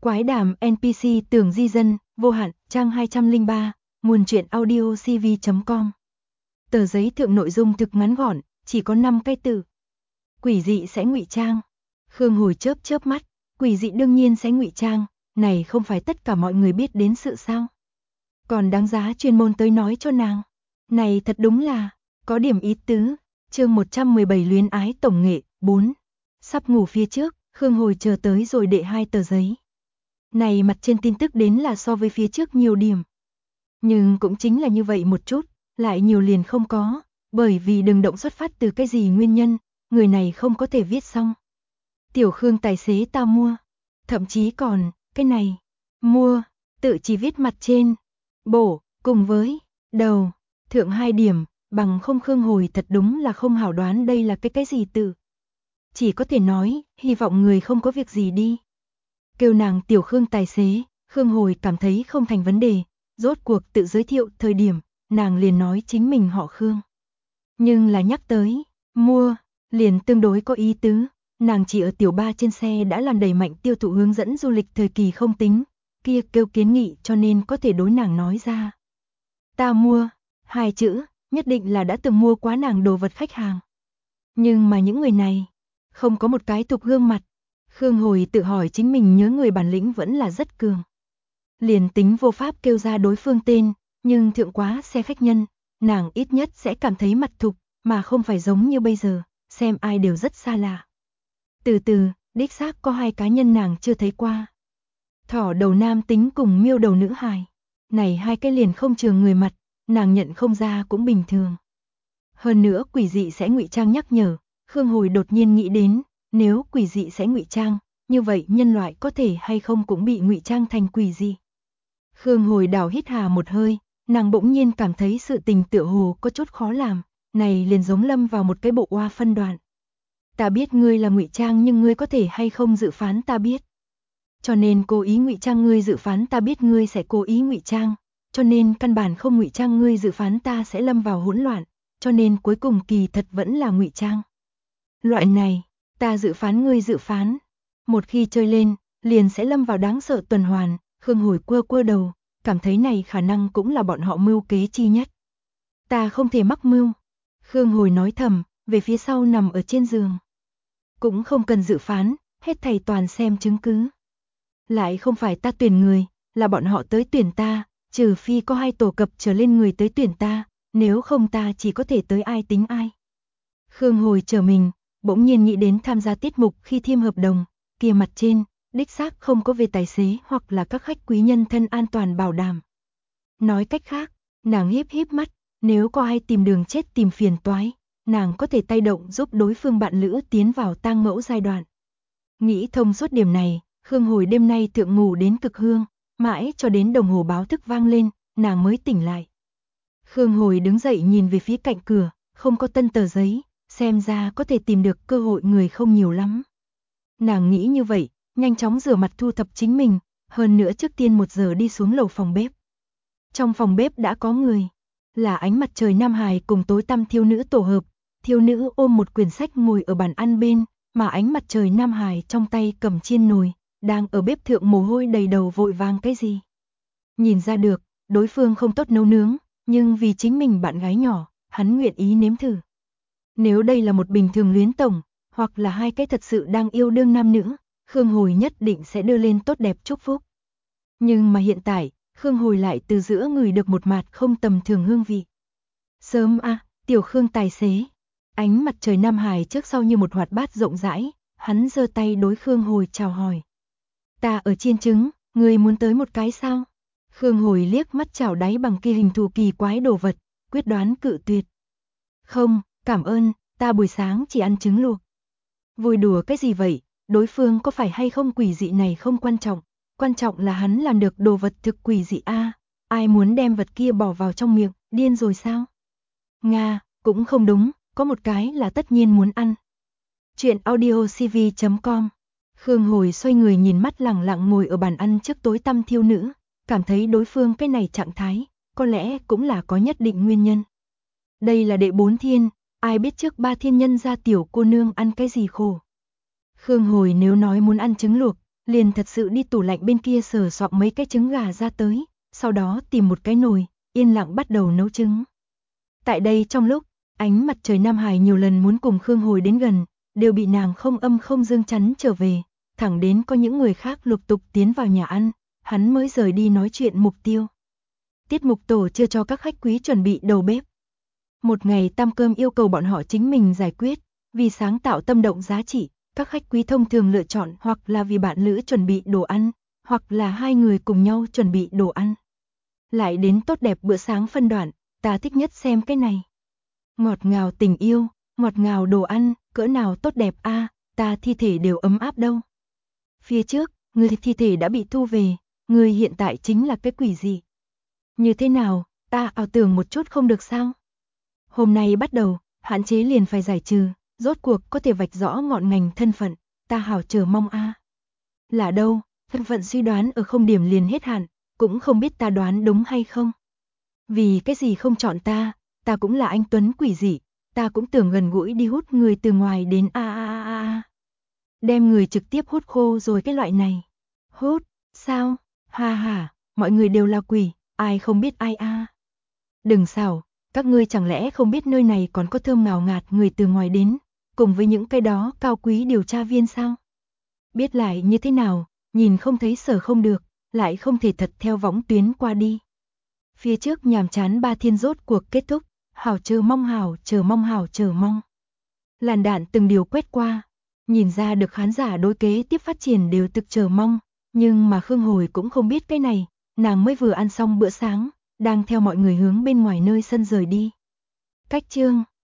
Quái đàm NPC tưởng di dân, vô hạn, trang 203, nguồn truyện audio cv.com. Tờ giấy thượng nội dung thực ngắn gọn, chỉ có 5 cái từ. Quỷ dị sẽ ngụy trang. Khương Hồi chớp chớp mắt, quỷ dị đương nhiên sẽ ngụy trang, này không phải tất cả mọi người biết đến sự sao? Còn đáng giá chuyên môn tới nói cho nàng. Này thật đúng là, có điểm ý tứ. Chương 117 luyến ái tổng nghệ, 4. Sắp ngủ phía trước, Khương Hồi chờ tới rồi đệ 2 tờ giấy. Này mặt trên tin tức đến là so với phía trước nhiều điểm. Nhưng cũng chính là như vậy một chút, lại nhiều liền không có, bởi vì đừng động xuất phát từ cái gì nguyên nhân, người này không có thể viết xong. Tiểu Khương tài xế ta mua, thậm chí còn, cái này, mua, tự chỉ viết mặt trên, bổ, cùng với, đầu, thượng 2 điểm, bằng không Khương Hồi thật đúng là không hảo đoán đây là cái gì từ. Chỉ có thể nói, hy vọng người không có việc gì đi. Kêu nàng Tiểu Khương tài xế, Khương Hồi cảm thấy không thành vấn đề, rốt cuộc tự giới thiệu thời điểm, nàng liền nói chính mình họ Khương. Nhưng là nhắc tới, mua, liền tương đối có ý tứ, nàng chỉ ở tiểu ba trên xe đã làm đẩy mạnh tiêu thụ hướng dẫn du lịch thời kỳ không tính, kia kêu kiến nghị cho nên có thể đối nàng nói ra. Ta mua, 2 chữ, nhất định là đã từng mua quá nàng đồ vật khách hàng. Nhưng mà những người này, không có một cái thuộc gương mặt. Khương Hồi tự hỏi chính mình nhớ người bản lĩnh vẫn là rất cường. Liền tính vô pháp kêu ra đối phương tên, nhưng thượng quá xe khách nhân, nàng ít nhất sẽ cảm thấy mặt thục, mà không phải giống như bây giờ, xem ai đều rất xa lạ. Từ từ, đích xác có 2 cá nhân nàng chưa thấy qua. Thỏ đầu nam tính cùng miêu đầu nữ hài. Này 2 cái liền không trường người mặt, nàng nhận không ra cũng bình thường. Hơn nữa quỷ dị sẽ ngụy trang nhắc nhở, Khương Hồi đột nhiên nghĩ đến, nếu quỷ dị sẽ ngụy trang, như vậy nhân loại có thể hay không cũng bị ngụy trang thành quỷ dị. Khương Hồi đảo hít hà một hơi, nàng bỗng nhiên cảm thấy sự tình tựa hồ có chút khó làm, này liền giống lâm vào một cái bộ oa phân đoạn. Ta biết ngươi là ngụy trang nhưng ngươi có thể hay không dự phán ta biết. Cho nên cố ý ngụy trang ngươi dự phán ta biết ngươi sẽ cố ý ngụy trang, cho nên căn bản không ngụy trang ngươi dự phán ta sẽ lâm vào hỗn loạn, cho nên cuối cùng kỳ thật vẫn là ngụy trang. Loại này, ta dự phán ngươi dự phán, một khi chơi lên, liền sẽ lâm vào đáng sợ tuần hoàn. Khương Hồi quơ đầu, cảm thấy này khả năng cũng là bọn họ mưu kế chi nhất. Ta không thể mắc mưu. Khương Hồi nói thầm, về phía sau nằm ở trên giường. Cũng không cần dự phán, hết thầy toàn xem chứng cứ. Lại không phải ta tuyển người, là bọn họ tới tuyển ta, trừ phi có 2 tổ cập trở lên người tới tuyển ta, nếu không ta chỉ có thể tới ai tính ai. Khương Hồi trở mình, bỗng nhiên nghĩ đến tham gia tiết mục khi thiêm hợp đồng, kia mặt trên, đích xác không có về tài xế hoặc là các khách quý nhân thân an toàn bảo đảm. Nói cách khác, nàng híp mắt, nếu có ai tìm đường chết tìm phiền toái, nàng có thể tay động giúp đối phương bạn lữ tiến vào tang mẫu giai đoạn. Nghĩ thông suốt điểm này, Khương Hồi đêm nay thượng ngủ đến cực hương, mãi cho đến đồng hồ báo thức vang lên, nàng mới tỉnh lại. Khương Hồi đứng dậy nhìn về phía cạnh cửa, không có tân tờ giấy, xem ra có thể tìm được cơ hội người không nhiều lắm. Nàng nghĩ như vậy, nhanh chóng rửa mặt thu thập chính mình, hơn nữa trước tiên 1 giờ đi xuống lầu phòng bếp. Trong phòng bếp đã có người, là Ánh Mặt Trời nam hài cùng Tối Tăm thiếu nữ tổ hợp, thiếu nữ ôm một quyển sách ngồi ở bàn ăn bên, mà Ánh Mặt Trời nam hài trong tay cầm chiên nồi, đang ở bếp thượng mồ hôi đầy đầu vội vàng cái gì. Nhìn ra được, đối phương không tốt nấu nướng, nhưng vì chính mình bạn gái nhỏ, hắn nguyện ý nếm thử. Nếu đây là một bình thường luyến tổng, hoặc là 2 cái thật sự đang yêu đương nam nữ, Khương Hồi nhất định sẽ đưa lên tốt đẹp chúc phúc. Nhưng mà hiện tại, Khương Hồi lại từ giữa người được một mạt không tầm thường hương vị. Sớm Tiểu Khương tài xế. Ánh Mặt Trời nam hài trước sau như một hoạt bát rộng rãi, hắn giơ tay đối Khương Hồi chào hỏi. Ta ở chiên trứng, ngươi muốn tới một cái sao? Khương Hồi liếc mắt chảo đáy bằng kia hình thù kỳ quái đồ vật, quyết đoán cự tuyệt. Không, cảm ơn, ta buổi sáng chỉ ăn trứng luộc. Vui đùa cái gì vậy, đối phương có phải hay không quỷ dị này không quan trọng là hắn làm được đồ vật thực quỷ dị ai muốn đem vật kia bỏ vào trong miệng, điên rồi sao? Nga, cũng không đúng, có một cái là tất nhiên muốn ăn. Chuyện audio cv.com. Khương Hồi xoay người nhìn mắt lẳng lặng ngồi ở bàn ăn trước Tối Tăm thiếu nữ, cảm thấy đối phương cái này trạng thái, có lẽ cũng là có nhất định nguyên nhân. Đây là đệ 4 thiên, ai biết trước 3 thiên nhân ra tiểu cô nương ăn cái gì khổ. Khương Hồi nếu nói muốn ăn trứng luộc, liền thật sự đi tủ lạnh bên kia sờ soạn mấy cái trứng gà ra tới, sau đó tìm một cái nồi, yên lặng bắt đầu nấu trứng. Tại đây trong lúc, ánh mặt trời Nam Hải nhiều lần muốn cùng Khương Hồi đến gần, đều bị nàng không âm không dương chắn trở về, thẳng đến có những người khác lục tục tiến vào nhà ăn, hắn mới rời đi nói chuyện mục tiêu. Tiết mục tổ chưa cho các khách quý chuẩn bị đầu bếp. Một ngày tam cơm yêu cầu bọn họ chính mình giải quyết, vì sáng tạo tâm động giá trị, các khách quý thông thường lựa chọn hoặc là vì bạn lữ chuẩn bị đồ ăn, hoặc là hai người cùng nhau chuẩn bị đồ ăn. Lại đến tốt đẹp bữa sáng phân đoạn, ta thích nhất xem cái này. Ngọt ngào tình yêu, ngọt ngào đồ ăn, cỡ nào tốt đẹp a, ta thi thể đều ấm áp đâu. Phía trước, người thi thể đã bị thu về, người hiện tại chính là cái quỷ gì? Như thế nào, ta ảo tưởng một chút không được sao? Hôm nay bắt đầu, hạn chế liền phải giải trừ, rốt cuộc có thể vạch rõ ngọn ngành thân phận, ta hảo chờ mong a. Là đâu, thân phận suy đoán ở không điểm liền hết hạn, cũng không biết ta đoán đúng hay không. Vì cái gì không chọn ta cũng là anh tuấn quỷ dị, ta cũng tưởng gần gũi đi hút người từ ngoài đến a. Đem người trực tiếp hút khô rồi cái loại này. Hút, sao? Ha ha, mọi người đều là quỷ, ai không biết ai a. Đừng xảo, các ngươi chẳng lẽ không biết nơi này còn có thơm ngào ngạt người từ ngoài đến, cùng với những cái đó cao quý điều tra viên sao? Biết lại như thế nào, nhìn không thấy sở không được, lại không thể thật theo võng tuyến qua đi. Phía trước nhàm chán 3 thiên rốt cuộc kết thúc, hảo chờ mong hảo chờ mong hảo chờ mong. Làn đạn từng điều quét qua, nhìn ra được khán giả đối kế tiếp phát triển đều thực chờ mong, nhưng mà Khương Hồi cũng không biết cái này, nàng mới vừa ăn xong bữa sáng, đang theo mọi người hướng bên ngoài nơi sân rời đi. Cách chương